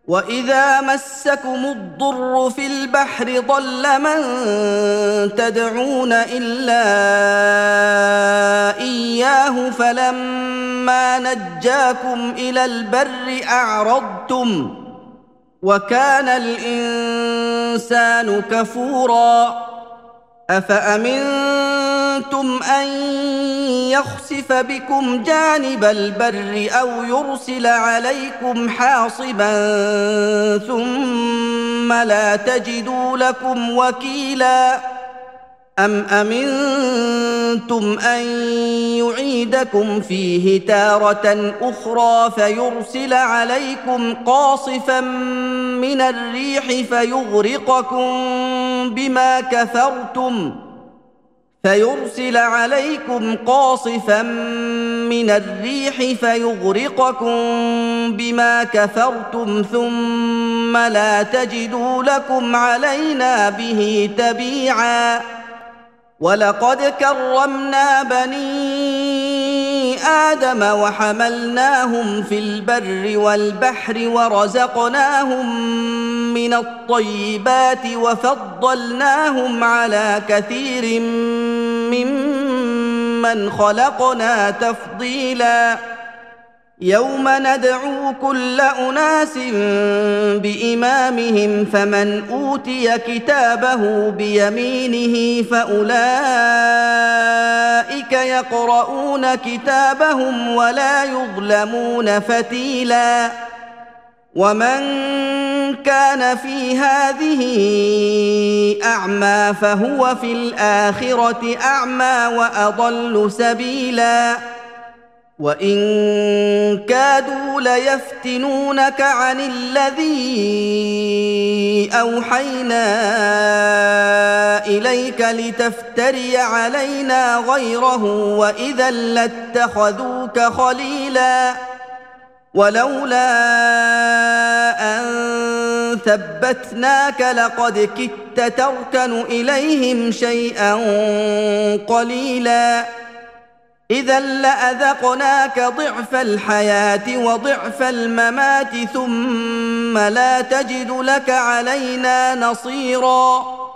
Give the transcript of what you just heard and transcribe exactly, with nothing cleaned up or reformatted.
وإذا مسكم الضر في البحر ضل من تدعون إلا إياه فلما نجاكم إلى البر أعرضتم وكان الإنسان كفورا أفأمنتم أن يخسف بكم جانب البر أو يرسل عليكم حاصبا ثم لا تجدوا لكم وكيلا أم أمنتم أن يعيدكم فيه تارة أخرى فيرسل عليكم قاصفا من الريح فيغرقكم بما كفرتم فيرسل عليكم قاصفا من الريح فيغرقكم بما كفرتم ثم لا تجدوا لكم علينا به تبيعا ولقد كرمنا بني آدم وحملناهم في البر والبحر ورزقناهم من الطيبات وفضلناهم على كثير ممن خلقنا تفضيلا يوم ندعو كل أناس بإمامهم فمن أوتي كتابه بيمينه فأولئك يقرؤون كتابهم ولا يظلمون فتيلا ومن كان في هذه أعمى فهو في الآخرة أعمى وأضل سبيلا وإن كادوا ليفتنونك عن الذي أوحينا إليك لتفتري علينا غيره وإذا لاتخذوك خليلا ولولا أن ثبتناك لقد كدت تركن إليهم شيئا قليلا إذا لأذقناك ضعف الحياة وضعف الممات ثم لا تجد لك علينا نصيرا